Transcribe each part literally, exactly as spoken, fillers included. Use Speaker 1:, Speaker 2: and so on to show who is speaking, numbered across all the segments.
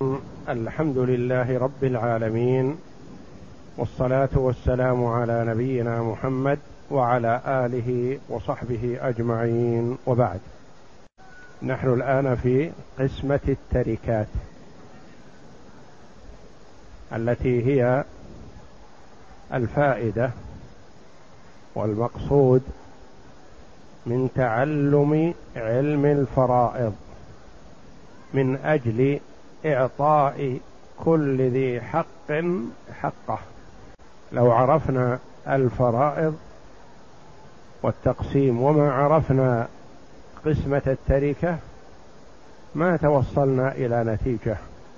Speaker 1: الحمد لله رب العالمين، والصلاة والسلام على نبينا محمد وعلى آله وصحبه أجمعين، وبعد. نحن الآن في قسمة التركات التي هي الفائدة والمقصود من تعلم علم الفرائض من أجل إعطاء كل ذي حق حقه. لو عرفنا الفرائض والتقسيم وما عرفنا قسمة التركة ما توصلنا إلى نتيجة.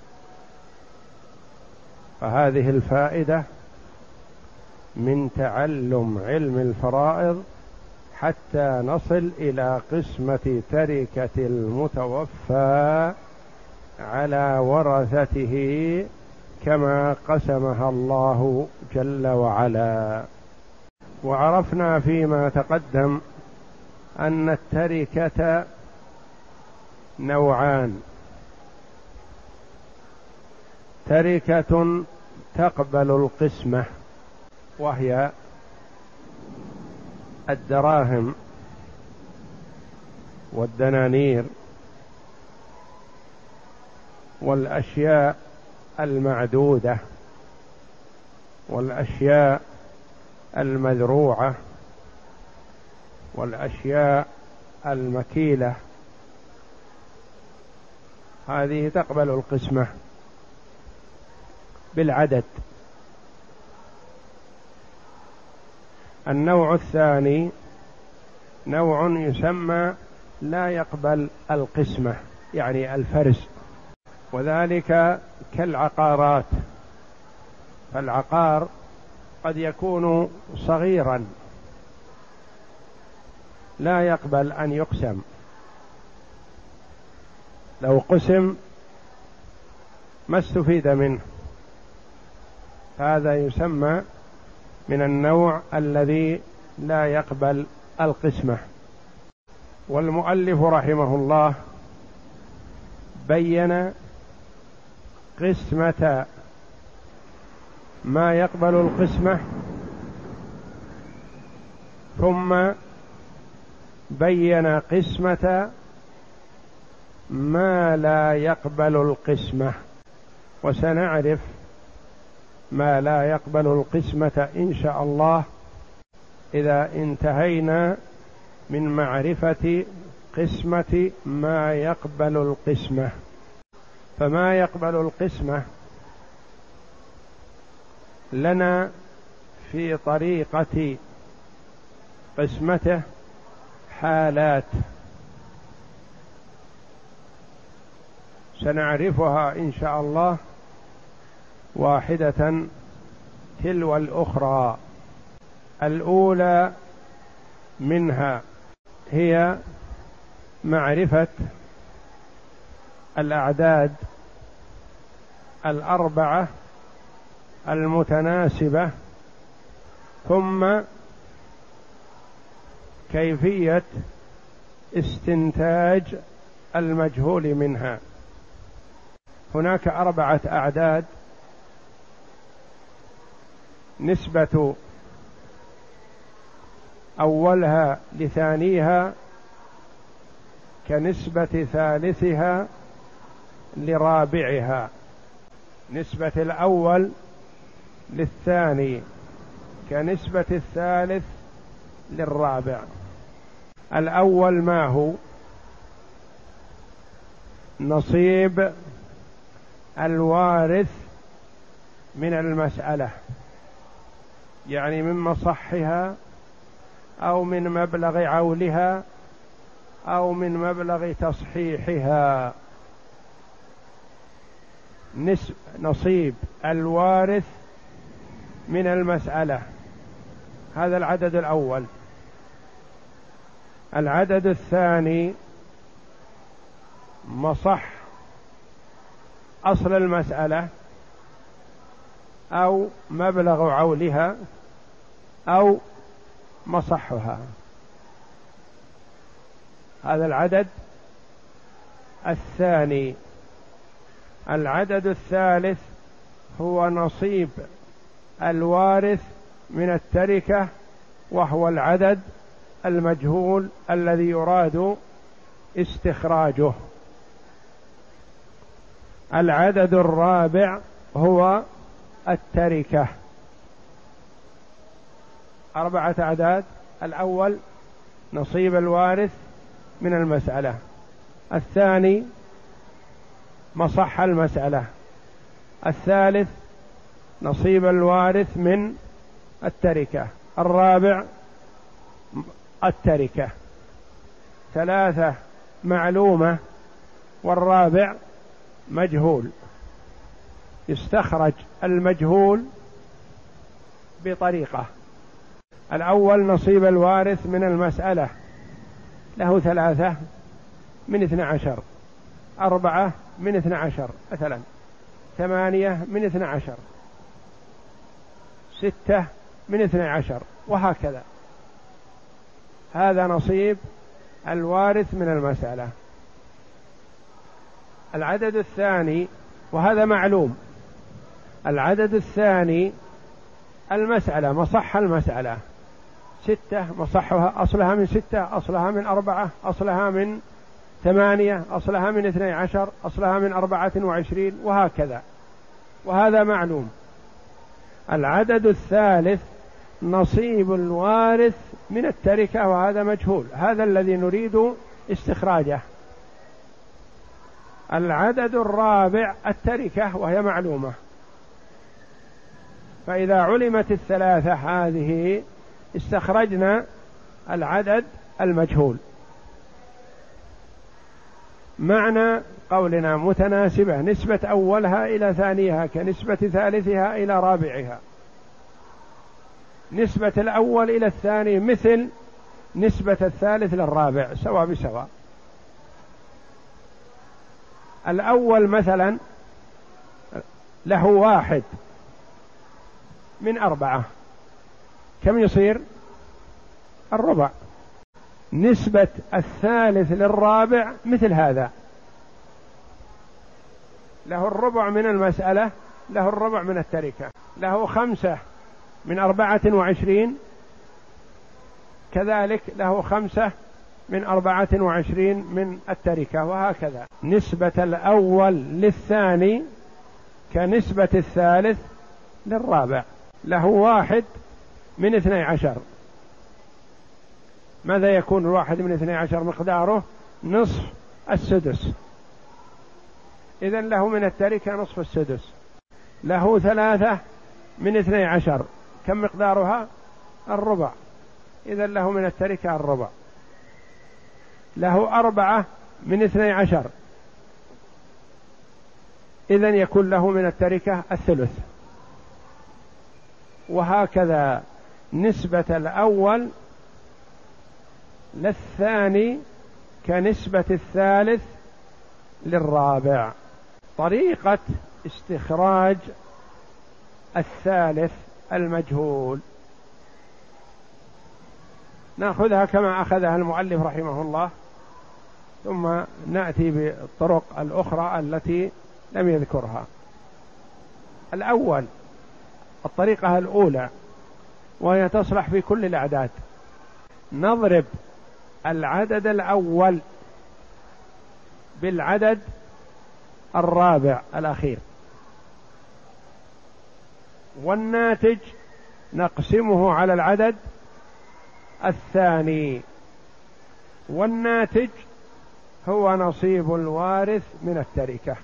Speaker 1: فهذه الفائدة من تعلم علم الفرائض حتى نصل إلى قسمة تركة المتوفى على ورثته كما قسمها الله جل وعلا. وعرفنا فيما تقدم أن التركة نوعان: تركة تقبل القسمة وهي الدراهم والدنانير والأشياء المعدودة والأشياء المذروعة والأشياء المكيلة، هذه تقبل القسمة بالعدد. النوع الثاني نوع يسمى لا يقبل القسمة، يعني الفرز، وذلك كالعقارات. فالعقار قد يكون صغيرا لا يقبل أن يقسم، لو قسم ما استفيد منه، هذا يسمى من النوع الذي لا يقبل القسمة. والمؤلف رحمه الله بين قسمة ما يقبل القسمة، ثم بين قسمة ما لا يقبل القسمة، وسنعرف ما لا يقبل القسمة إن شاء الله إذا انتهينا من معرفة قسمة ما يقبل القسمة. فما يقبل القسمة لنا في طريقة قسمته حالات سنعرفها إن شاء الله واحدة تلو الأخرى. الأولى منها هي معرفة الأعداد الأربعة المتناسبة، ثم كيفية استنتاج المجهول منها. هناك أربعة أعداد نسبة أولها لثانيها كنسبة ثالثها لرابعها، نسبة الأول للثاني كنسبة الثالث للرابع. الأول ما هو؟ نصيب الوارث من المسألة، يعني من مصحها أو من مبلغ عولها أو من مبلغ تصحيحها. نصيب الوارث من المسألة، هذا العدد الأول. العدد الثاني مصح أصل المسألة أو مبلغ عولها أو مصحها، هذا العدد الثاني. العدد الثالث هو نصيب الوارث من التركة، وهو العدد المجهول الذي يراد استخراجه. العدد الرابع هو التركة، أربعة أعداد. الأول نصيب الوارث من المسألة، الثاني مصح المسألة، الثالث نصيب الوارث من التركة، الرابع التركة. ثلاثة معلومة والرابع مجهول. يستخرج المجهول بطريقة: الأول نصيب الوارث من المسألة، له ثلاثة من اثنى عشر، أربعة من اثنى عشر مثلا، ثمانية من اثنى عشر، ستة من اثنى عشر، وهكذا. هذا نصيب الوارث من المسألة. العدد الثاني، وهذا معلوم، العدد الثاني المسألة، مصح المسألة، ستة مصحها أصلها من ستة، أصلها من أربعة، أصلها من ثمانية، أصلها من اثني عشر، أصلها من أربعة وعشرين، وهكذا، وهذا معلوم. العدد الثالث نصيب الوارث من التركة، وهذا مجهول، هذا الذي نريد استخراجه. العدد الرابع التركة، وهي معلومة. فإذا علمت الثلاثة هذه استخرجنا العدد المجهول. معنى قولنا متناسبة، نسبة أولها إلى ثانيها كنسبة ثالثها إلى رابعها، نسبة الأول إلى الثاني مثل نسبة الثالث للرابع، سواء بسواء. الأول مثلا له واحد من أربعة، كم يصير؟ الربع. نسبة الثالث للرابع مثل هذا، له الربع من المسألة، له الربع من التركة. له خمسة من أربعة وعشرين، كذلك له خمسة من أربعة وعشرين من التركة، وهكذا. نسبة الأول للثاني كنسبة الثالث للرابع. له واحد من اثني عشر، ماذا يكون الواحد من اثني عشر؟ مقداره نصف السدس، إذن له من التركة نصف السدس. له ثلاثة من اثني عشر، كم مقدارها؟ الربع، إذن له من التركة الربع. له أربعة من اثني عشر، إذن يكون له من التركة الثلث. وهكذا نسبة الأول للثاني كنسبة الثالث للرابع. طريقة استخراج الثالث المجهول نأخذها كما أخذها المؤلف رحمه الله، ثم نأتي بالطرق الأخرى التي لم يذكرها. الأول الطريقة الأولى، وهي تصلح في كل الأعداد: نضرب العدد الأول بالعدد الرابع الأخير، والناتج نقسمه على العدد الثاني، والناتج هو نصيب الوارث من التركة.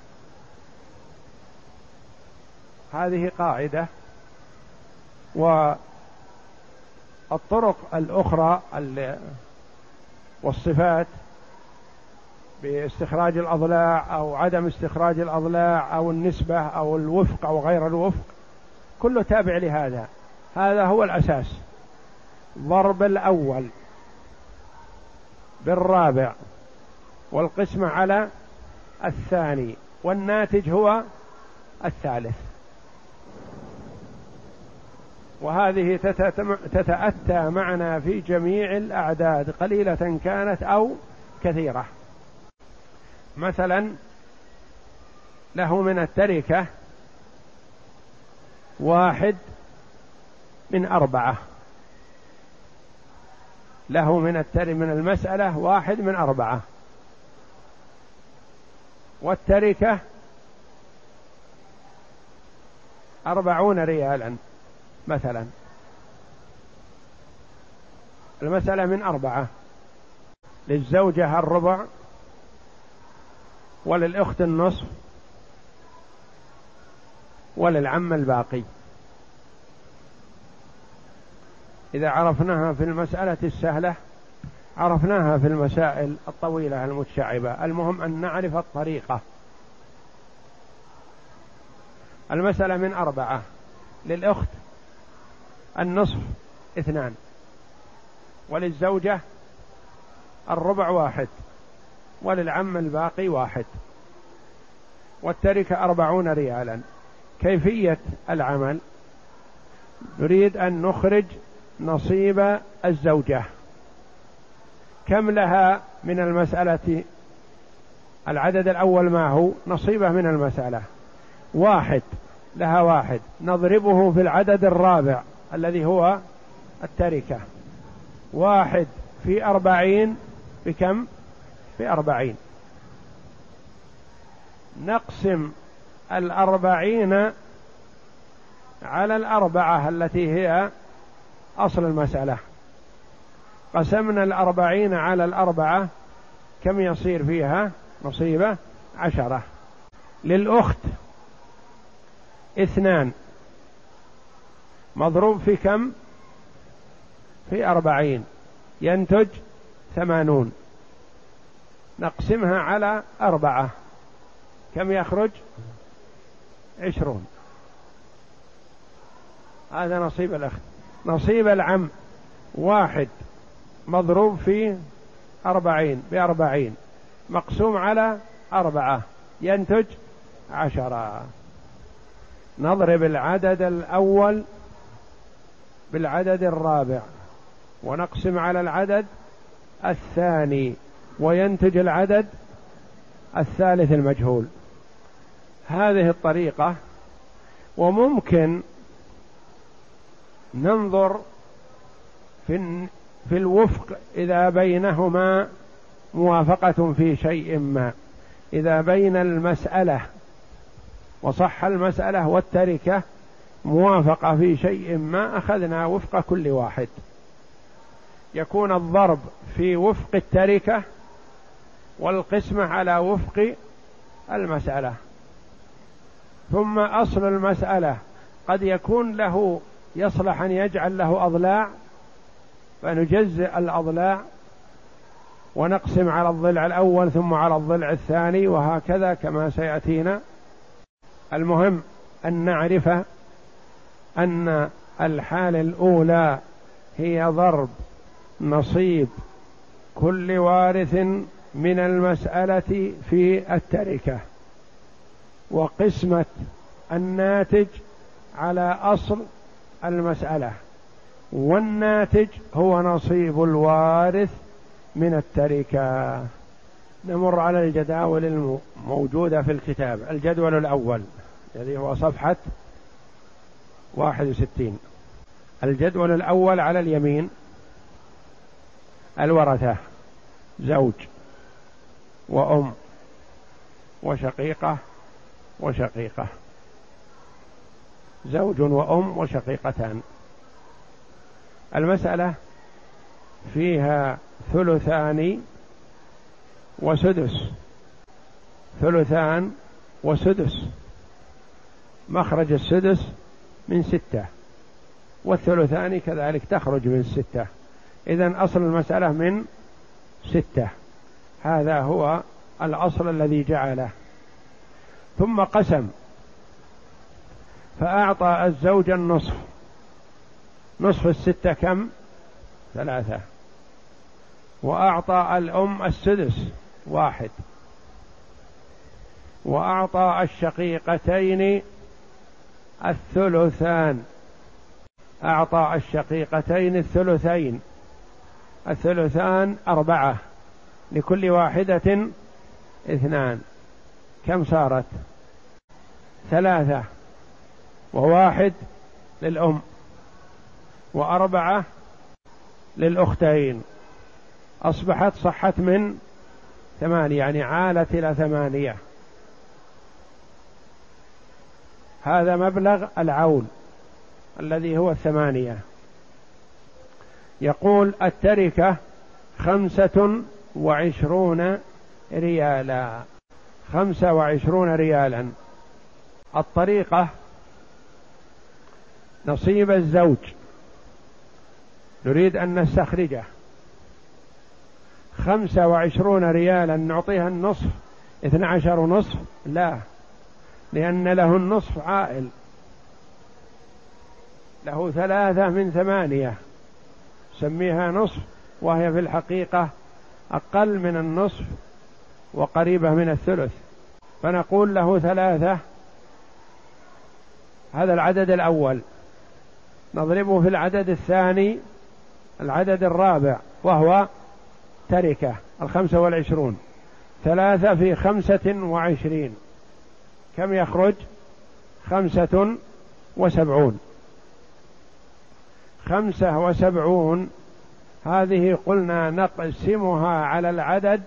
Speaker 1: هذه قاعدة. والطرق الأخرى والصفات باستخراج الأضلاع أو عدم استخراج الأضلاع أو النسبة أو الوفق أو غير الوفق، كله تابع لهذا. هذا هو الأساس: ضرب الأول بالرابع والقسمة على الثاني، والناتج هو الثالث. وهذه تتأتى معنا في جميع الأعداد، قليلة كانت أو كثيرة. مثلا له من التركة واحد من أربعة، له من التركة من المسألة واحد من أربعة، والتركة أربعون ريالا مثلا. المسألة من أربعة، للزوجة الربع، وللأخت النصف، وللعم الباقي. إذا عرفناها في المسألة السهلة عرفناها في المسائل الطويلة المتشعبة. المهم أن نعرف الطريقة. المسألة من أربعة، للأخت النصف اثنان، وللزوجة الربع واحد، وللعم الباقي واحد، والتركة أربعون ريالا. كيفية العمل؟ نريد أن نخرج نصيب الزوجة. كم لها من المسألة؟ العدد الأول ما هو؟ نصيبه من المسألة واحد، لها واحد، نضربه في العدد الرابع الذي هو التركة. واحد في أربعين بكم؟ بأربعين. نقسم الأربعين على الأربعة التي هي أصل المسألة. قسمنا الأربعين على الأربعة، كم يصير فيها نصيبه؟ عشرة. للأخت اثنان مضروب في كم؟ في أربعين، ينتج ثمانون. نقسمها على أربعة، كم يخرج؟ عشرون. هذا نصيب الأخت. نصيب العم واحد مضروب في أربعين بأربعين، مقسوم على أربعة، ينتج عشرة. نضرب العدد الأول بالعدد الرابع، ونقسم على العدد الثاني، وينتج العدد الثالث المجهول. هذه الطريقة. وممكن ننظر في في الوفق إذا بينهما موافقة في شيء ما. إذا بين المسألة وصح المسألة والتركة موافقة في شيء ما، أخذنا وفق كل واحد. يكون الضرب في وفق التركة والقسمة على وفق المسألة. ثم أصل المسألة قد يكون له يصلح أن يجعل له أضلاع، فنجزئ الأضلاع ونقسم على الضلع الأول ثم على الضلع الثاني، وهكذا كما سيأتينا. المهم أن نعرف أن الحالة الأولى هي ضرب نصيب كل وارث من المسألة في التركة، وقسمة الناتج على أصل المسألة، والناتج هو نصيب الوارث من التركة. نمر على الجداول الموجودة في الكتاب. الجدول الأول الذي هو صفحة واحد وستين. الجدول الأول على اليمين الورثة: زوج وأم وشقيقة وشقيقة، زوج وأم وشقيقتان. المسألة فيها ثلثان وسدس، ثلثان وسدس، مخرج السدس من ستة، والثلثان كذلك تخرج من ستة. إذن أصل المسألة من ستة، هذا هو الأصل الذي جعله. ثم قسم فأعطى الزوج النصف، نصف الستة كم؟ ثلاثة. وأعطى الأم السدس واحد، وأعطى الشقيقتين الثلثان، أعطى الشقيقتين الثلثين، الثلثان أربعة، لكل واحدة اثنان، كم صارت؟ ثلاثة وواحد للأم وأربعة للأختين، أصبحت صحت من ثمانية، يعني عالت إلى ثمانية. هذا مبلغ العول الذي هو الثمانية. يقول التركة خمسة وعشرون ريالا، خمسة وعشرون ريالا. الطريقة نصيب الزوج نريد أن نستخرجه، خمسة وعشرون ريالا نعطيها النصف اثنى عشر ونصف؟ لا، لأن له النصف عائل، له ثلاثة من ثمانية، سميها نصف وهي في الحقيقة أقل من النصف وقريبة من الثلث، فنقول له ثلاثة. هذا العدد الأول. نضربه في العدد الثاني، العدد الرابع، وهو تركة الخمسة والعشرون. ثلاثة في خمسة وعشرين كم يخرج؟ خمسة وسبعون. خمسة وسبعون هذه قلنا نقسمها على العدد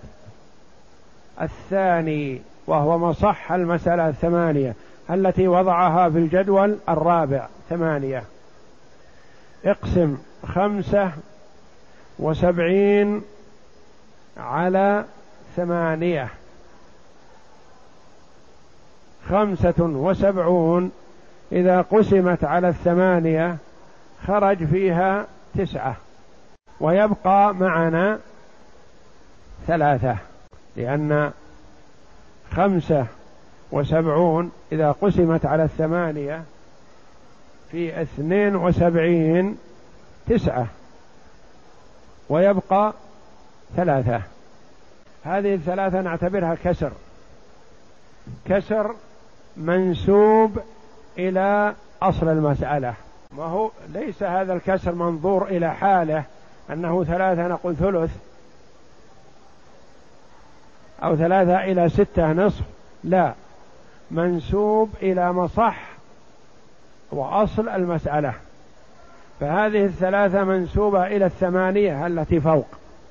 Speaker 1: الثاني وهو مصح المسألة الثمانية التي وضعها في الجدول الرابع، ثمانية. اقسم خمسة وسبعين على ثمانية، خمسة وسبعون إذا قسمت على الثمانية خرج فيها تسعة، ويبقى معنا ثلاثة، لأن خمسة وسبعون إذا قسمت على الثمانية في اثنين وسبعين تسعة، ويبقى ثلاثة. هذه الثلاثة نعتبرها كسر، كسر منسوب إلى أصل المسألة. ما هو ليس هذا الكسر منظور إلى حاله أنه ثلاثة نقول ثلث أو ثلاثة إلى ستة نصف، لا، منسوب إلى مصح وأصل المسألة. فهذه الثلاثة منسوبة إلى الثمانية التي فوق،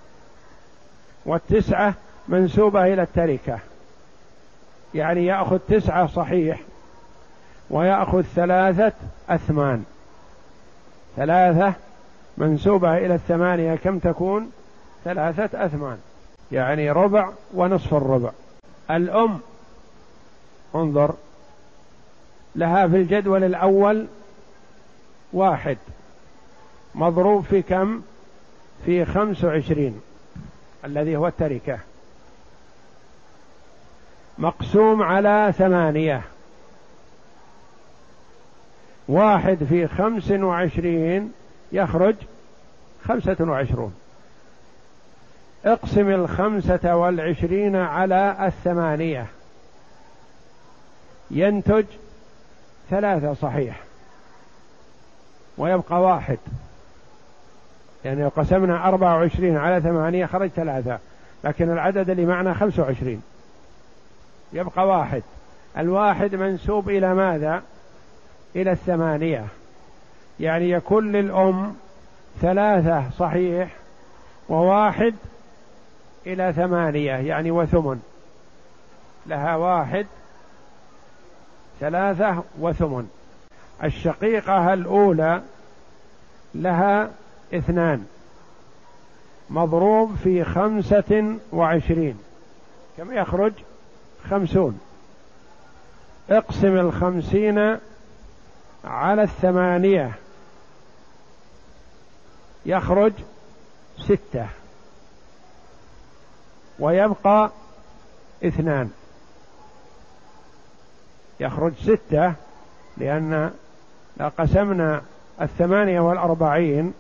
Speaker 1: والتسعة منسوبة إلى التركة، يعني يأخذ تسعة صحيح ويأخذ ثلاثة أثمان. ثلاثة منسوبة إلى الثمانية كم تكون؟ ثلاثة أثمان، يعني ربع ونصف الربع. الأم انظر لها في الجدول الأول واحد مضروب في كم؟ في خمس وعشرين الذي هو التركة، مقسوم على ثمانية، واحد في خمس وعشرين يخرج خمسة وعشرون. اقسم الخمسة والعشرين على الثمانية ينتج ثلاثة صحيح، ويبقى واحد، يعني لو قسمنا أربعة وعشرين على ثمانية خرج ثلاثة، لكن العدد اللي معنا خمسة وعشرين، يبقى واحد. الواحد منسوب إلى ماذا؟ إلى الثمانية، يعني يكون للأم ثلاثة صحيح وواحد إلى ثمانية، يعني وثمن، لها واحد ثلاثة وثمن. الشقيقة الأولى لها اثنان مضروب في خمسة وعشرين كم يخرج؟ خمسون. اقسم الخمسين على الثمانية يخرج ستة، ويبقى اثنان، يخرج ستة، لأن لو قسمنا الثمانية والأربعين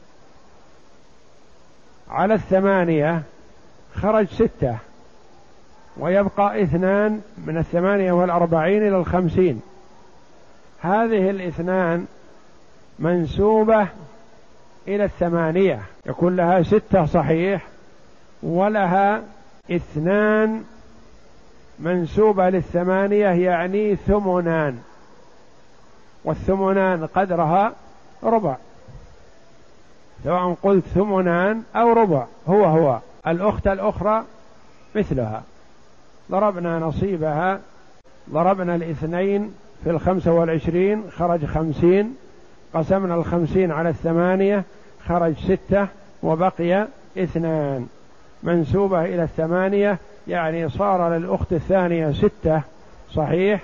Speaker 1: على الثمانية خرج ستة، ويبقى اثنان من الثمانية والأربعين إلى الخمسين. هذه الاثنان منسوبة إلى الثمانية، يكون لها ستة صحيح ولها اثنان منسوبة للثمانية يعني ثمنان، والثمنان قدرها ربع، سواء قلت ثمنان أو ربع هو هو. الأخت الأخرى مثلها، ضربنا نصيبها، ضربنا الاثنين في الخمسة والعشرين خرج خمسين، قسمنا الخمسين على الثمانية خرج ستة، وبقي اثنان منسوبة إلى الثمانية، يعني صار للأخت الثانية ستة صحيح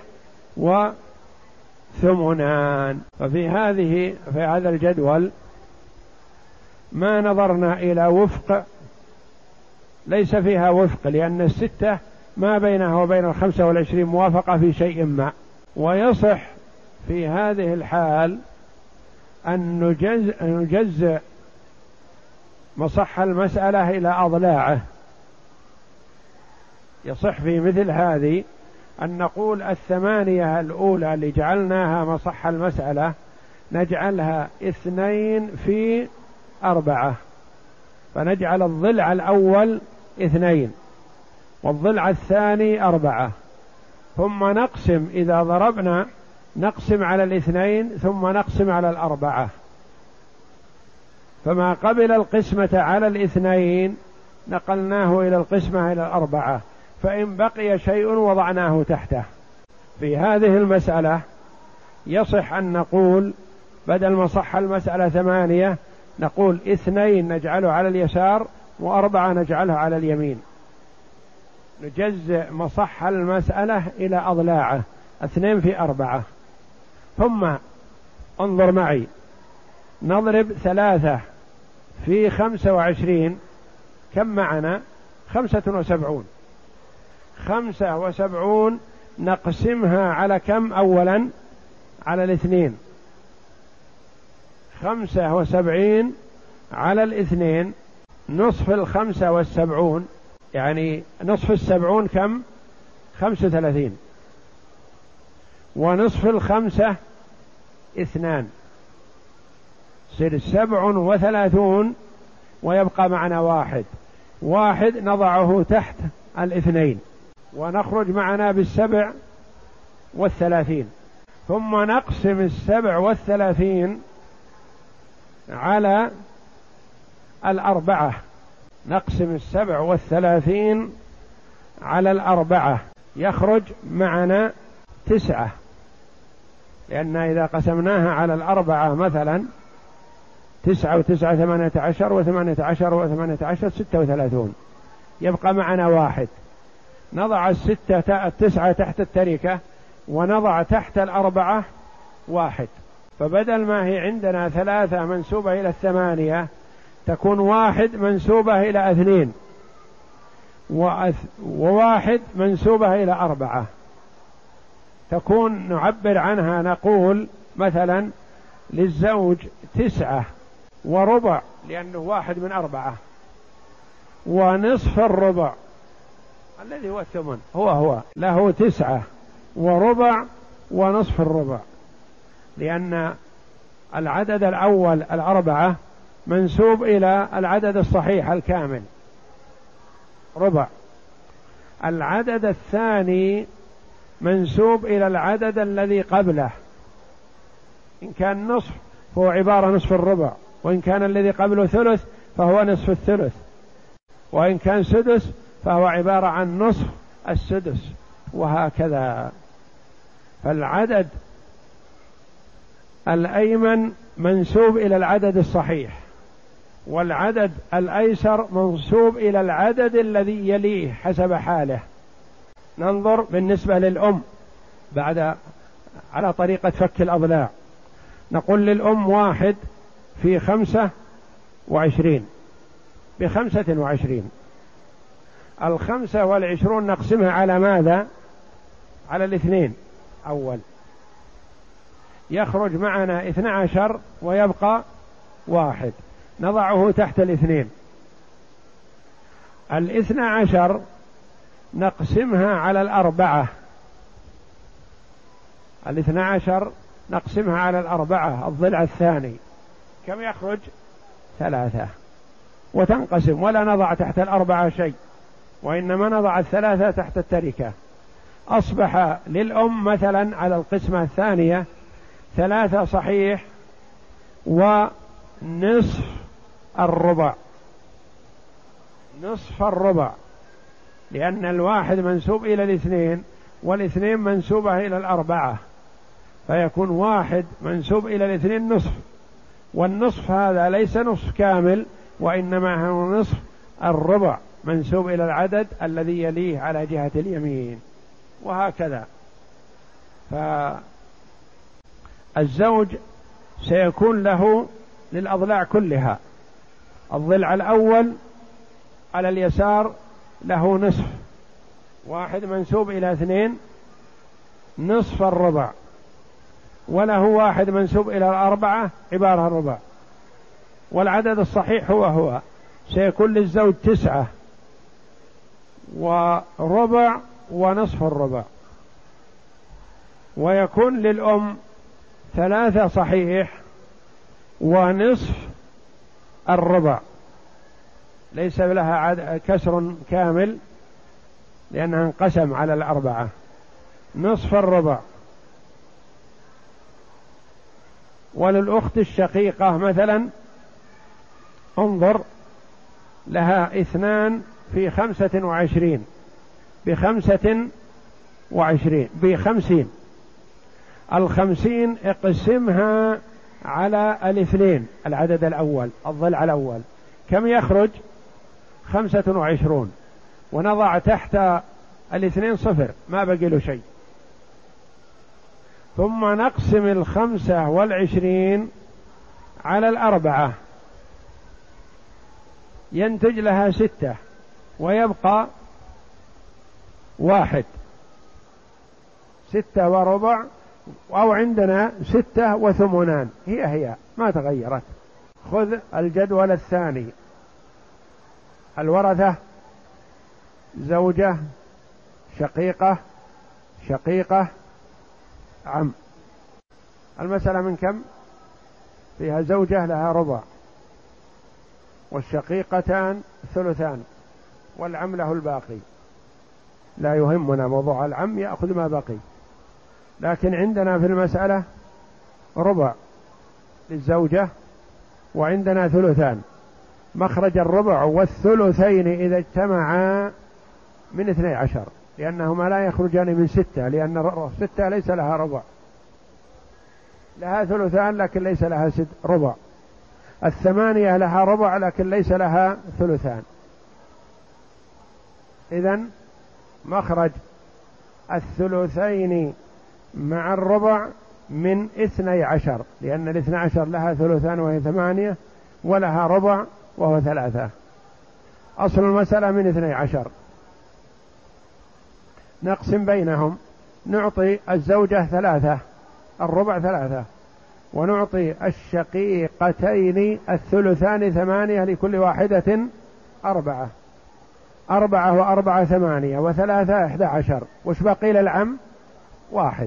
Speaker 1: وثمنان. ففي هذه في هذا الجدول ما نظرنا إلى وفق، ليس فيها وفق، لأن الستة ما بينها وبين الخمسة والعشرين موافقة في شيء ما. ويصح في هذه الحال أن نجز نجزء مصح المسألة إلى أضلاعه. يصح في مثل هذه أن نقول الثمانية الأولى اللي جعلناها مصح المسألة نجعلها اثنين في أربعة، فنجعل الضلع الأول اثنين والضلع الثاني أربعة، ثم نقسم، إذا ضربنا نقسم على الاثنين ثم نقسم على الأربعة، فما قبل القسمة على الاثنين نقلناه إلى القسمة إلى الأربعة، فإن بقي شيء وضعناه تحته. في هذه المسألة يصح أن نقول بدل ما صح المسألة ثمانية نقول اثنين نجعله على اليسار وأربعة نجعله على اليمين، نجزء مصح المسألة إلى أضلاعه، اثنين في أربعة. ثم انظر معي، نضرب ثلاثة في خمسة وعشرين، كم معنا؟ خمسة وسبعون. خمسة وسبعون نقسمها على كم أولا؟ على الاثنين. خمسة وسبعين على الاثنين نصف الخمسة والسبعون، يعني نصف السبعون كم؟ خمسة وثلاثين، ونصف الخمسة اثنان، يصير سبع وثلاثون، ويبقى معنا واحد. واحد نضعه تحت الاثنين ونخرج معنا بالسبع والثلاثين، ثم نقسم السبع والثلاثين على الأربعة، نقسم السبع والثلاثين على الأربعة يخرج معنا تسعة، لأن إذا قسمناها على الأربعة مثلا تسعة وتسعة ثمانية عشر وثمانية عشر وثمانية عشر ستة وثلاثون، يبقى معنا واحد. نضع الستة التسعة تحت التركة ونضع تحت الأربعة واحد، فبدل ما هي عندنا ثلاثة منسوبة إلى الثمانية تكون واحد منسوبة إلى اثنين وواحد منسوبة إلى أربعة، تكون نعبر عنها نقول مثلا للزوج تسعة وربع، لأنه واحد من أربعة، ونصف الربع الذي هو الثمن هو هو له تسعة وربع ونصف الربع، لأن العدد الأول الأربعة منسوب إلى العدد الصحيح الكامل ربع، العدد الثاني منسوب إلى العدد الذي قبله، إن كان نصف فهو عبارة نصف الربع، وإن كان الذي قبله ثلث فهو نصف الثلث، وإن كان سدس فهو عبارة عن نصف السدس، وهكذا. فالعدد الأيمن منسوب إلى العدد الصحيح، والعدد الأيسر منسوب إلى العدد الذي يليه حسب حاله. ننظر بالنسبة للأم بعد على طريقة فك الأضلاع، نقول للأم واحد في خمسة وعشرين بخمسة وعشرين، الخمسة والعشرون نقسمها على ماذا؟ على الاثنين أول، يخرج معنا اثنى عشر ويبقى واحد، نضعه تحت الاثنين. الاثنى عشر نقسمها على الأربعة، الاثنى عشر نقسمها على الأربعة الضلع الثاني، كم يخرج؟ ثلاثة، وتنقسم، ولا نضع تحت الأربعة شيء، وإنما نضع الثلاثة تحت التركة، أصبح للأم مثلا على القسمة الثانية ثلاثة صحيح ونصف الربع، نصف الربع، لأن الواحد منسوب إلى الاثنين والاثنين منسوبة إلى الأربعة، فيكون واحد منسوب إلى الاثنين نصف، والنصف هذا ليس نصف كامل وإنما هو نصف الربع منسوب إلى العدد الذي يليه على جهة اليمين، وهكذا. فالزوج سيكون له للأضلاع كلها، الضلع الأول على اليسار له نصف، واحد منسوب إلى اثنين نصف الربع، وله واحد منسوب إلى الأربعة عبارة الربع، والعدد الصحيح هو هو سيكون للزوج تسعة وربع ونصف الربع، ويكون للأم ثلاثة صحيح ونصف الربع، ليس لها كسر كامل لأنها انقسم على الأربعة، نصف الربع. وللأخت الشقيقة مثلا انظر لها اثنان في خمسة وعشرين بخمسة وعشرين بخمسين، الخمسين اقسمها على الاثنين العدد الأول الضلع الأول كم يخرج؟ خمسة وعشرون، ونضع تحت الاثنين صفر ما بقي له شيء، ثم نقسم الخمسة والعشرين على الأربعة ينتج لها ستة ويبقى واحد، ستة وربع، أو عندنا ستة وثمانان، هي هي ما تغيرت. خذ الجدول الثاني، الورثة زوجة شقيقة شقيقة عم، المسألة من كم؟ فيها زوجة لها ربع، والشقيقتان ثلثان، والعم له الباقي، لا يهمنا موضوع العم يأخذ ما بقي، لكن عندنا في المسألة ربع للزوجة وعندنا ثلثان، مخرج الربع والثلثين إذا اجتمعا من اثني عشر، لأنهما لا يخرجان من ستة، لأن ستة ليس لها ربع، لها ثلثان لكن ليس لها ست ربع، الثمانية لها ربع لكن ليس لها ثلثان، إذن مخرج الثلثين مع الربع من اثني عشر، لأن الاثني عشر لها ثلثان وهي ثمانية، ولها ربع وهو ثلاثة، أصل المسألة من اثني عشر، نقسم بينهم، نعطي الزوجة ثلاثة الربع ثلاثة، ونعطي الشقيقتين الثلثان ثمانية، لكل واحدة أربعة، أربعة وأربعة ثمانية، وثلاثة إحدى عشر، وش بقي للعم؟ واحد.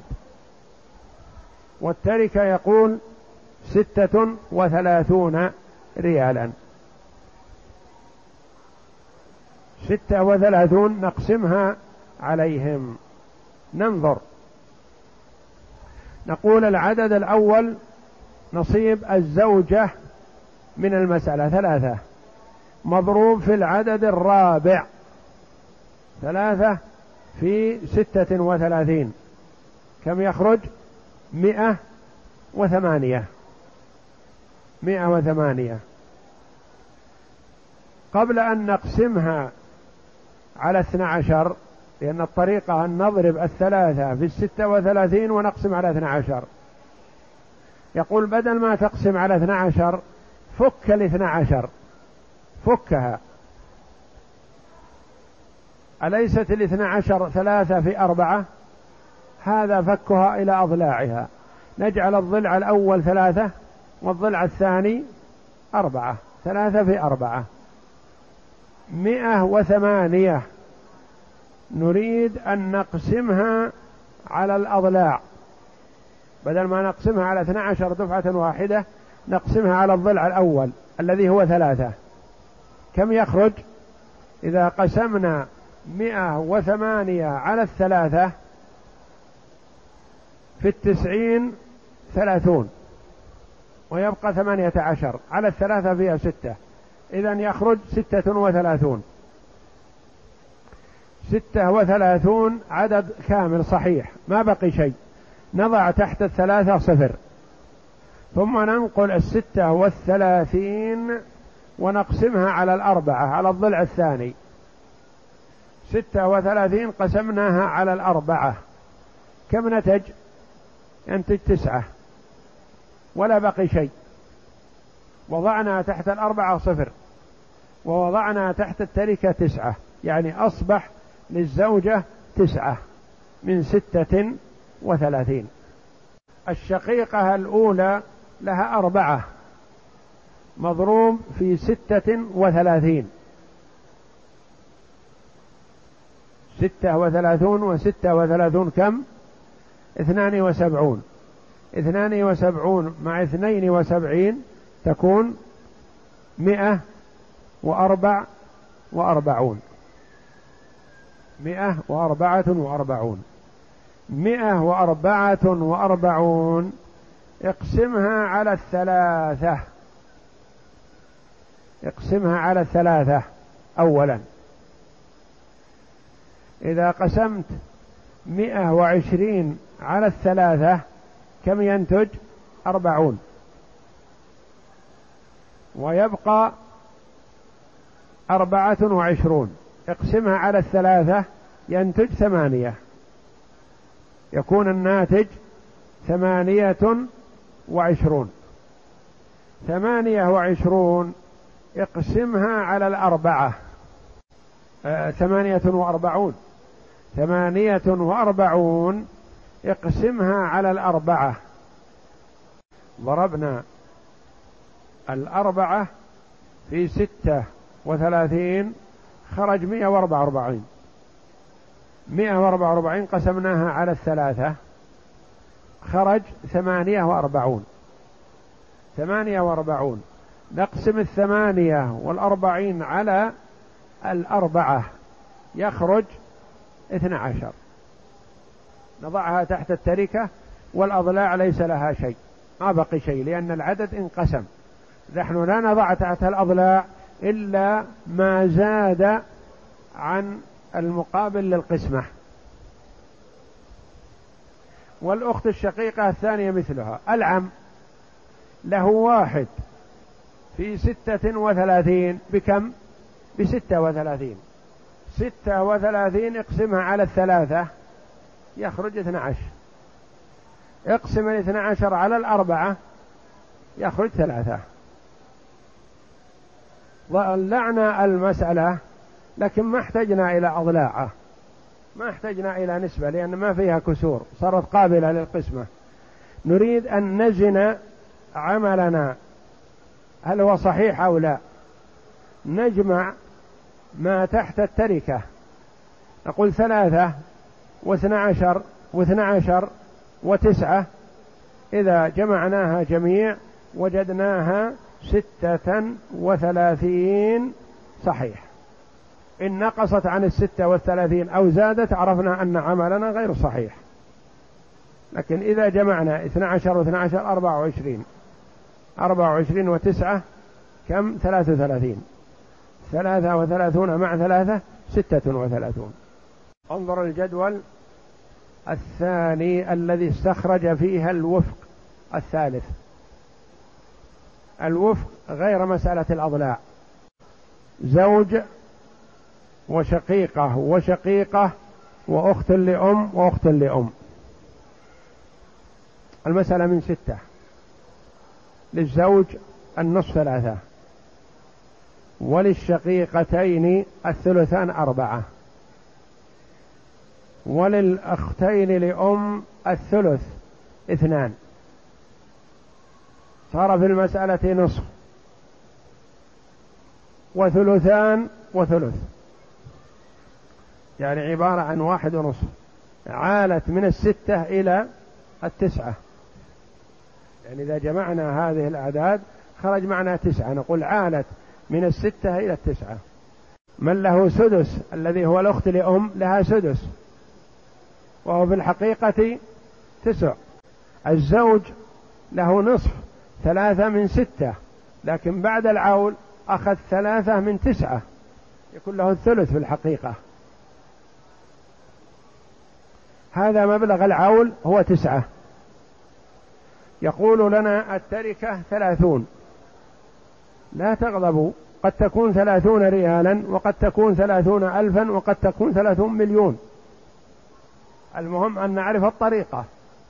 Speaker 1: والتركة يقول ستة وثلاثون ريالا، ستة وثلاثون نقسمها عليهم، ننظر نقول العدد الأول نصيب الزوجة من المسألة ثلاثة مضروب في العدد الرابع، ثلاثة في ستة وثلاثين كم يخرج؟ مئة وثمانية، مئة وثمانية. قبل أن نقسمها على اثنى عشر، لأن الطريقة أن نضرب الثلاثة في الستة وثلاثين ونقسم على اثنى عشر، يقول بدل ما تقسم على اثنى عشر فك الاثنى عشر، فكها، أليست الاثنى عشر ثلاثة في أربعة؟ هذا فكها إلى أضلاعها، نجعل الضلع الأول ثلاثة والضلع الثاني أربعة، ثلاثة في أربعة، مئة وثمانية، نريد أن نقسمها على الأضلاع، بدل ما نقسمها على اثنى عشر دفعة واحدة نقسمها على الضلع الأول الذي هو ثلاثة، كم يخرج؟ إذا قسمنا مئة وثمانية على الثلاثة في التسعين ثلاثون ويبقى ثمانية عشر، على الثلاثة فيها ستة، إذن يخرج ستة وثلاثون. ستة وثلاثون عدد كامل صحيح ما بقي شيء، نضع تحت الثلاثة صفر، ثم ننقل الستة والثلاثين ونقسمها على الأربعة على الضلع الثاني. ستة وثلاثين قسمناها على الأربعة كم نتج؟ ينتج تسعة ولا بقي شيء. وضعنا تحت الأربعة صفر ووضعنا تحت التركة تسعة، يعني أصبح للزوجة تسعة من ستة وثلاثين. الشقيقة الأولى لها أربعة مضروب في ستة وثلاثين، ستة وثلاثون وستة وثلاثون كم؟ اثنان وسبعون. اثنان وسبعون مع اثنين وسبعين تكون مئة وأربع وأربعون، مئة وأربعة وأربعون. مئة وأربعة وأربعون اقسمها على الثلاثة، اقسمها على الثلاثة أولا. إذا قسمت مئة وعشرين على الثلاثة كم ينتج؟ أربعون، ويبقى أربعة وعشرون، اقسمها على الثلاثة ينتج ثمانية، يكون الناتج ثمانية وعشرون. ثمانية وعشرون اقسمها على الأربعة، آه ثمانية وأربعون، ثمانية وأربعون اقسمها على الأربعة. ضربنا الأربعة في ستة وثلاثين خرج مئة وأربعة وأربعين، مئة وأربعة وأربعين قسمناها على الثلاثة خرج ثمانية وأربعون. ثمانية وأربعون نقسم الثمانية والأربعين على الأربعة يخرج اثنى عشر، نضعها تحت التركة والأضلاع ليس لها شيء، ما بقي شيء لأن العدد انقسم. نحن لا نضع تحت الأضلاع إلا ما زاد عن المقابل للقسمة. والأخت الشقيقة الثانية مثلها. العم له واحد في ستة وثلاثين بكم؟ بستة وثلاثين. ستة وثلاثين اقسمها على الثلاثة يخرج اثنى عشر، اقسم الاثنى عشر على الأربعة يخرج ثلاثة. ضلعنا المسألة لكن ما احتجنا إلى أضلاعه، ما احتجنا إلى نسبة لأن ما فيها كسور، صارت قابلة للقسمة. نريد أن نزن عملنا هل هو صحيح أو لا. نجمع ما تحت التركة، نقول ثلاثة واثنى عشر واثنى عشر وتسعة، إذا جمعناها جميع وجدناها ستة وثلاثين صحيح. إن نقصت عن الستة والثلاثين أو زادت عرفنا أن عملنا غير صحيح. لكن إذا جمعنا اثنى عشر واثنى عشر أربعة وعشرين، أربعة وعشرين وتسعة كم؟ ثلاثة وثلاثين، ثلاثة وثلاثون مع ثلاثة ستة وثلاثون. انظر الجدول الثاني الذي استخرج فيها الوفق الثالث. الوفق غير مسألة الأضلاع، زوج وشقيقة وشقيقة وأخت لأم وأخت لأم. المسألة من ستة، للزوج النصف ثلاثة، وللشقيقتين الثلثان أربعة، وللأختين لأم الثلث اثنان. صار في المسألة نصف وثلثان وثلث، يعني عبارة عن واحد ونصف. عالت من الستة إلى التسعة، يعني إذا جمعنا هذه الأعداد خرج معنا تسعة، نقول عالت من الستة إلى التسعة. من له سدس الذي هو الأخت لأم لها سدس، وهو في الحقيقة تسع، الزوج له نصف ثلاثة من ستة، لكن بعد العول أخذ ثلاثة من تسعة، يكون له الثلث في الحقيقة. هذا مبلغ العول هو تسعة. يقول لنا التركة ثلاثون، لا تغضبوا، قد تكون ثلاثون ريالا، وقد تكون ثلاثون ألفا، وقد تكون ثلاثون مليون، المهم أن نعرف الطريقة.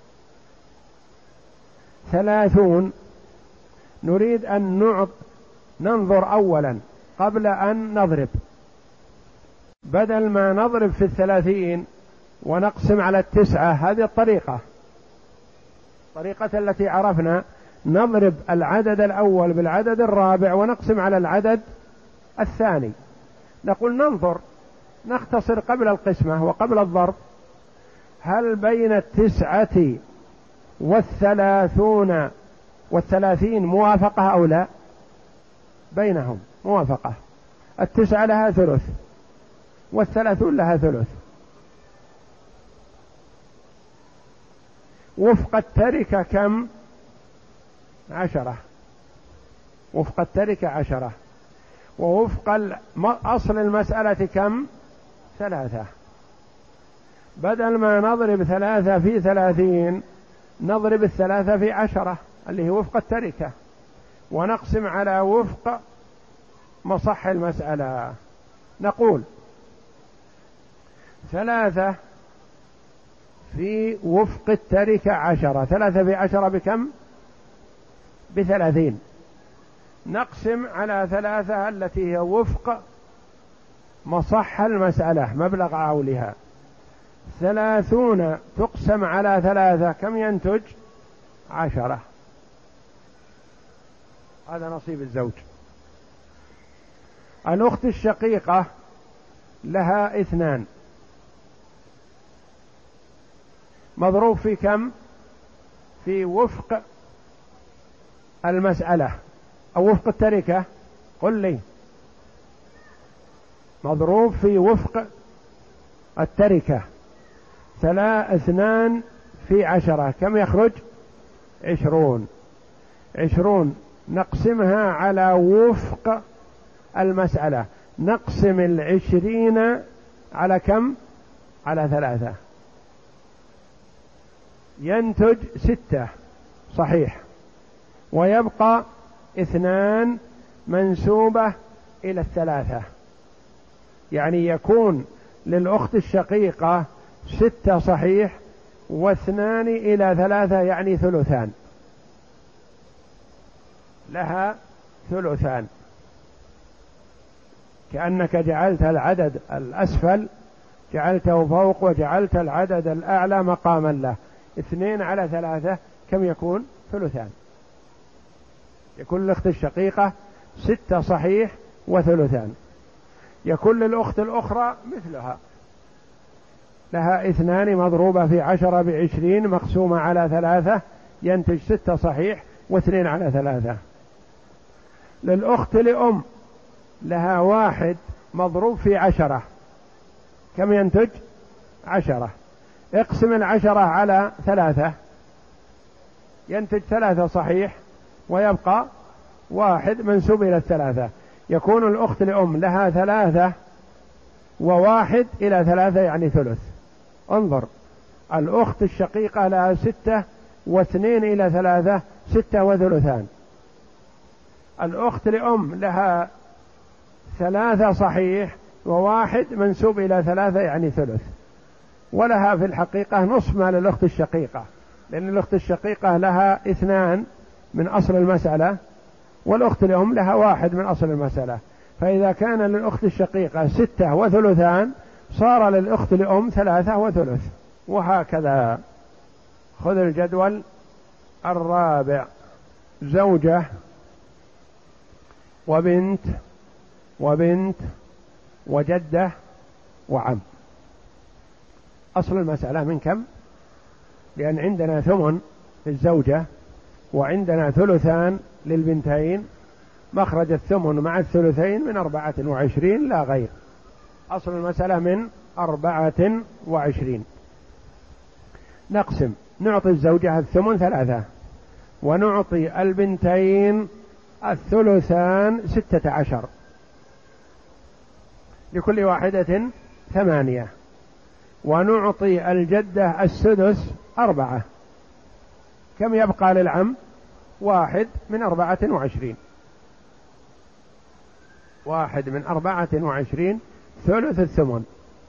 Speaker 1: ثلاثون نريد أن نعط ننظر أولا قبل أن نضرب، بدل ما نضرب في الثلاثين ونقسم على التسعة، هذه الطريقة الطريقة التي عرفنا، نضرب العدد الأول بالعدد الرابع ونقسم على العدد الثاني. نقول ننظر نختصر قبل القسمة وقبل الضرب، هل بين التسعة والثلاثون والثلاثين موافقة أو لا؟ بينهم موافقة، التسعة لها ثلث والثلاثون لها ثلث. وفق التركة كم؟ عشرة. وفق التركة عشرة. ووفق أصل المسألة كم؟ ثلاثة. بدل ما نضرب ثلاثة في ثلاثين نضرب الثلاثة في عشرة اللي هي وفق التركة، ونقسم على وفق مصح المسألة. نقول ثلاثة في وفق التركة عشرة، ثلاثة في عشرة بكم؟ بثلاثين. نقسم على ثلاثة التي هي وفق مصح المسألة مبلغ عولها، ثلاثون تقسم على ثلاثة كم ينتج؟ عشرة. هذا نصيب الزوج. الأخت الشقيقة لها اثنان، مضروب في كم؟ في وفق المسألة أو وفق التركة، قل لي. مضروب في وفق التركة، ثلاث اثنان في عشرة كم يخرج؟ عشرون. عشرون نقسمها على وفق المسألة، نقسم العشرين على كم؟ على ثلاثة، ينتج ستة صحيح، ويبقى اثنان منسوبة إلى الثلاثة، يعني يكون للأخت الشقيقة ستة صحيح واثنان إلى ثلاثة، يعني ثلثان، لها ثلثان، كأنك جعلت العدد الأسفل جعلته فوق وجعلت العدد الأعلى مقاما له. اثنين على ثلاثة كم يكون؟ ثلثان. يكون للأخت الشقيقة ستة صحيح وثلثان. يكون للأخت الأخرى مثلها، لها اثنان مضروبة في عشرة بعشرين مقسومة على ثلاثة، ينتج ستة صحيح واثنين على ثلاثة. للأخت لأم لها واحد مضروب في عشرة كم ينتج؟ عشرة. اقسم العشرة على ثلاثة ينتج ثلاثة صحيح ويبقى واحد منسوب إلى الثلاثة. يكون الأخت لأم لها ثلاثة وواحد إلى ثلاثة يعني ثلث. انظر، الأخت الشقيقة لها ستة واثنين إلى ثلاثة ستة وثلثان. الأخت لأم لها ثلاثة صحيح وواحد منسوب إلى ثلاثة يعني ثلث، ولها في الحقيقة نصف ما للأخت الشقيقة، لأن الأخت الشقيقة لها اثنان من أصل المسألة والأخت لأم لها واحد من أصل المسألة، فإذا كان للأخت الشقيقة ستة وثلثان صار للأخت لأم ثلاثة وثلث، وهكذا. خذ الجدول الرابع: زوجة وبنت وبنت وجدة وعم. أصل المسألة من كم؟ لأن عندنا ثمن للزوجة وعندنا ثلثان للبنتين، مخرج الثمن مع الثلثين من أربعة وعشرين لا غير. أصل المسألة من أربعة وعشرين. نقسم نعطي الزوجة الثمن ثلاثة، ونعطي البنتين الثلثان ستة عشر، لكل واحدة ثمانية، ونعطي الجدة السدس أربعة. كم يبقى للعم؟ واحد من أربعة وعشرين، واحد من أربعة وعشرين ثلث الثمن.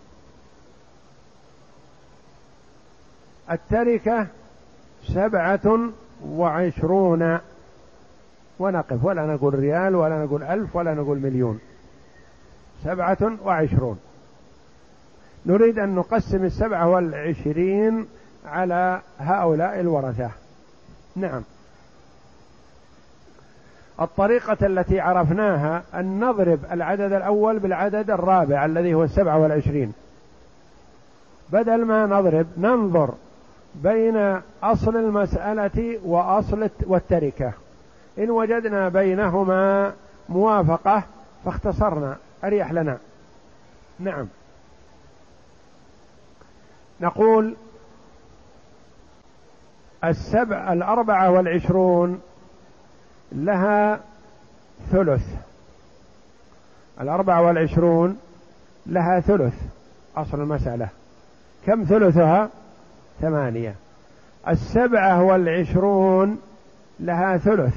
Speaker 1: التركة سبعة وعشرون، ونقف، ولا نقول ريال ولا نقول ألف ولا نقول مليون، سبعة وعشرون. نريد أن نقسم السبعة والعشرين على هؤلاء الورثة. نعم. الطريقة التي عرفناها أن نضرب العدد الأول بالعدد الرابع الذي هو السبعة والعشرين، بدل ما نضرب ننظر بين أصل المسألة وأصل والتركة، إن وجدنا بينهما موافقة فاختصرنا أريح لنا. نعم. نقول السبع الأربعة والعشرون لها ثلث، الأربعة والعشرون لها ثلث أصل المسألة. كم ثلثها؟ ثمانية. السبعة والعشرون لها ثلث،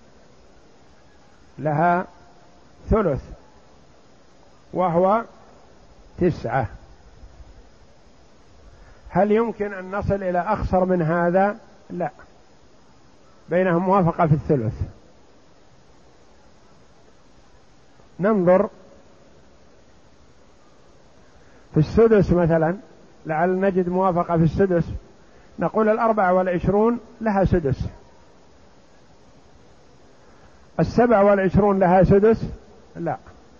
Speaker 1: لها ثلث وهو تسعة. هل يمكن أن نصل إلى أخسر من هذا؟ لا، بينهم موافقة في الثلث. ننظر في السدس مثلا، لعل نجد موافقة في السدس. نقول الأربعة والعشرون لها سدس، السبعة والعشرون لها سدس؟ لا.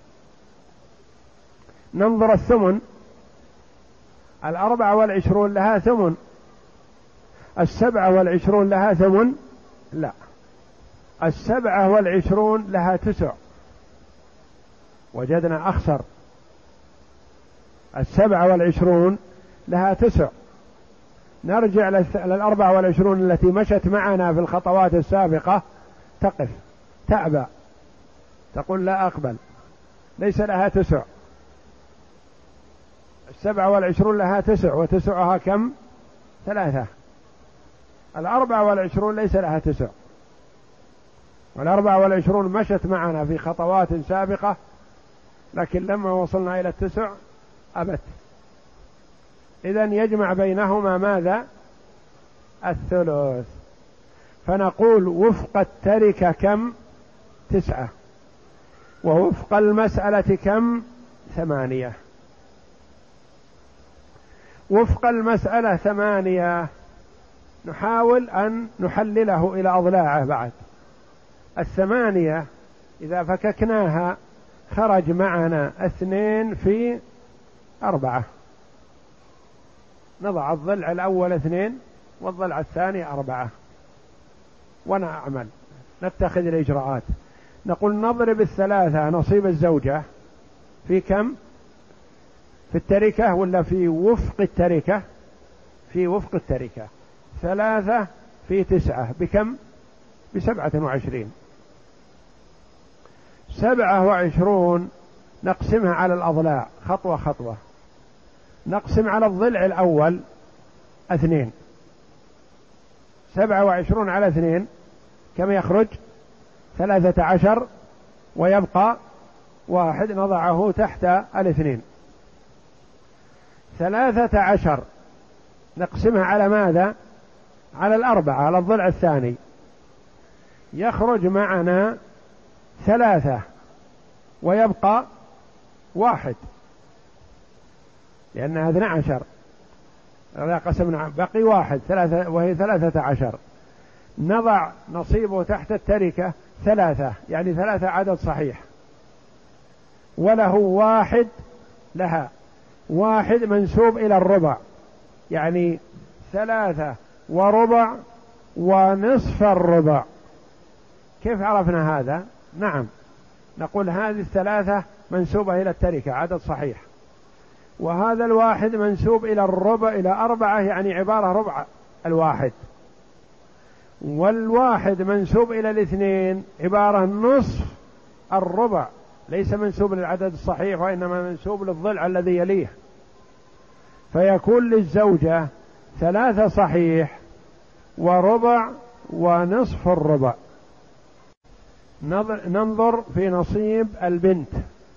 Speaker 1: ننظر الثمن، الأربعة والعشرون لها ثمن، السبعة والعشرون لها ثمن؟ لا. السبعة والعشرون لها تسع، وجدنا أخسر. السبعة والعشرون لها تسع. نرجع للأربعة والعشرون التي مشت معنا في الخطوات السابقة، تقف تأبى، تقول لا أقبل، ليس لها تسع. السبعة والعشرون لها تسع، وتسعها كم؟ ثلاثة. الأربعة والعشرون ليس لها تسع، والأربعة والعشرون مشت معنا في خطوات سابقة، لكن لما وصلنا إلى التسع أبت. إذن يجمع بينهما ماذا؟ الثلث. فنقول وفق التركة كم؟ تسعة. ووفق المسألة كم؟ ثمانية. وفق المسألة ثمانية. نحاول أن نحلله إلى أضلاعه بعد. الثمانية إذا فككناها خرج معنا اثنين في أربعة. نضع الضلع الأول اثنين والضلع الثاني أربعة، ونعمل نتخذ الإجراءات. نقول نضرب الثلاثة نصيب الزوجة في كم؟ في التركة ولا في وفق التركة؟ في وفق التركة. ثلاثة في تسعة بكم؟ بسبعة وعشرين. سبعة وعشرون نقسمها على الأضلاع خطوة خطوة. نقسم على الضلع الأول اثنين، سبعة وعشرون على اثنين كم يخرج؟ ثلاثة عشر، ويبقى واحد نضعه تحت الاثنين. ثلاثة عشر نقسمها على ماذا؟ على الأربعة، على الضلع الثاني، يخرج معنا ثلاثة ويبقى واحد، لأنها اثنى عشر إذا قسمنا بقي واحد، ثلاثة وهي ثلاثة عشر. نضع نصيبه تحت التركة ثلاثة، يعني ثلاثة عدد صحيح، وله واحد لها، واحد منسوب إلى الربع، يعني ثلاثة وربع ونصف الربع. كيف عرفنا هذا؟ نعم، نقول هذه الثلاثة منسوبة إلى التركة عدد صحيح، وهذا الواحد منسوب إلى الربع إلى أربعة، يعني عبارة ربع الواحد، والواحد منسوب إلى الاثنين عبارة نصف الربع، ليس منسوب للعدد الصحيح وإنما منسوب للضلع الذي يليه، فيكون للزوجة ثلاثة صحيح وربع ونصف الربع. ننظر في نصيب البنت.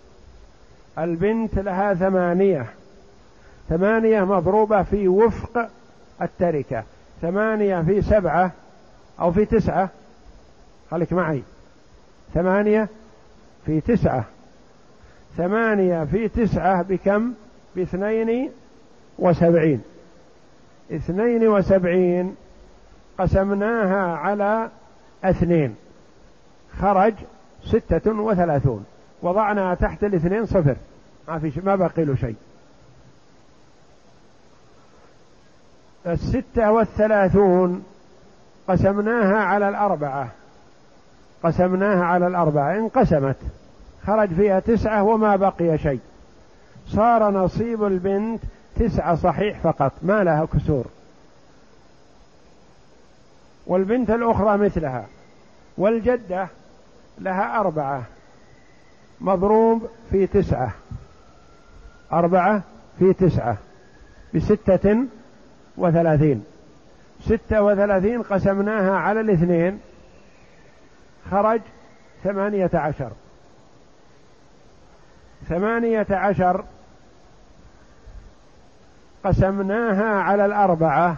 Speaker 1: البنت لها ثمانية، ثمانية مضروبة في وفق التركة، ثمانية في سبعة أو في تسعة، خليك معي، ثمانية في تسعة، ثمانية في تسعة بكم؟ باثنين وسبعين. اثنين وسبعين قسمناها على اثنين خرج ستة وثلاثون، وضعنا تحت الاثنين صفر، ما في ما بقي له شيء. الستة والثلاثون قسمناها على الأربعة، قسمناها على الأربعة انقسمت، خرج فيها تسعة وما بقي شيء، صار نصيب البنت تسعة صحيح فقط ما لها كسور. والبنت الأخرى مثلها. والجدة لها أربعة مضروب في تسعة، أربعة في تسعة بستة وثلاثين، ستة وثلاثين قسمناها على الاثنين خرج ثمانية عشر، ثمانية عشر قسمناها على الأربعة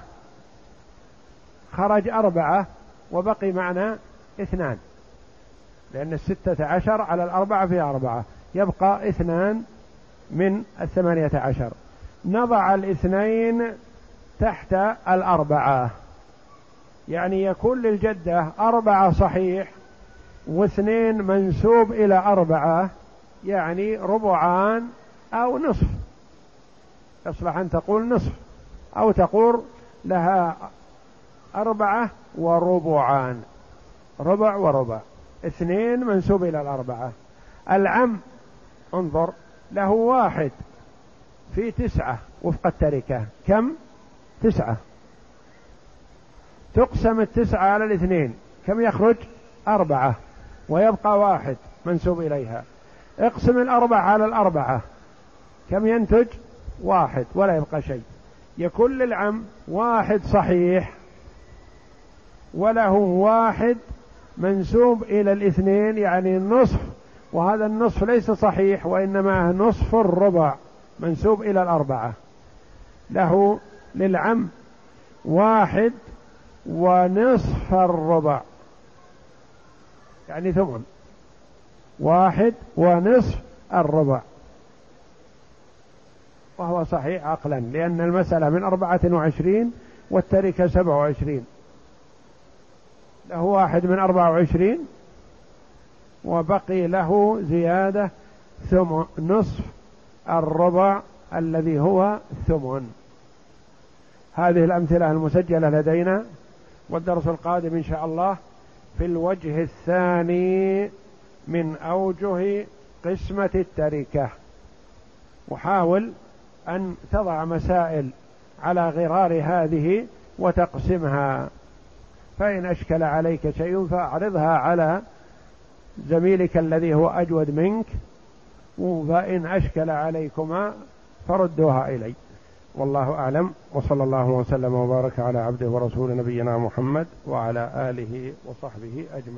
Speaker 1: خرج أربعة وبقي معنا اثنان، لأن الستة عشر على الأربعة فيها أربعة، يبقى اثنان من الثمانية عشر. نضع الاثنين تحت الأربعة، يعني يكون للجدة أربعة صحيح واثنين منسوب إلى أربعة، يعني ربعان أو نصف، يصلح أن تقول نصف، أو تقول لها أربعة وربعان، ربع وربع، اثنين منسوب إلى الأربعة. العم انظر له واحد في تسعة وفق التركة، كم؟ تسعة، تقسم التسعة على الاثنين كم يخرج؟ أربعة، ويبقى واحد منسوب إليها. اقسم الأربعة على الأربعة كم ينتج؟ واحد، ولا يبقى شيء. يكون للعم واحد صحيح وله واحد منسوب إلى الاثنين، يعني النصف، وهذا النصف ليس صحيح وإنما نصف الربع منسوب إلى الأربعة. له للعم واحد ونصف الربع، يعني ثمن، واحد ونصف الربع، وهو صحيح عقلا، لأن المسألة من أربعة وعشرين والتركة سبعة وعشرين، له واحد من أربعة وعشرين وبقي له زيادة ثمن نصف الربع الذي هو ثمن. هذه الأمثلة المسجلة لدينا، والدرس القادم إن شاء الله في الوجه الثاني من أوجه قسمة التركة. وحاول أن تضع مسائل على غرار هذه وتقسمها، فإن أشكل عليك شيء فأعرضها على زميلك الذي هو أجود منك، فإن أشكل عليكما فردوها إلي. والله أعلم، وصلى الله وسلم وبارك على عبده ورسول نبينا محمد وعلى آله وصحبه أجمعين.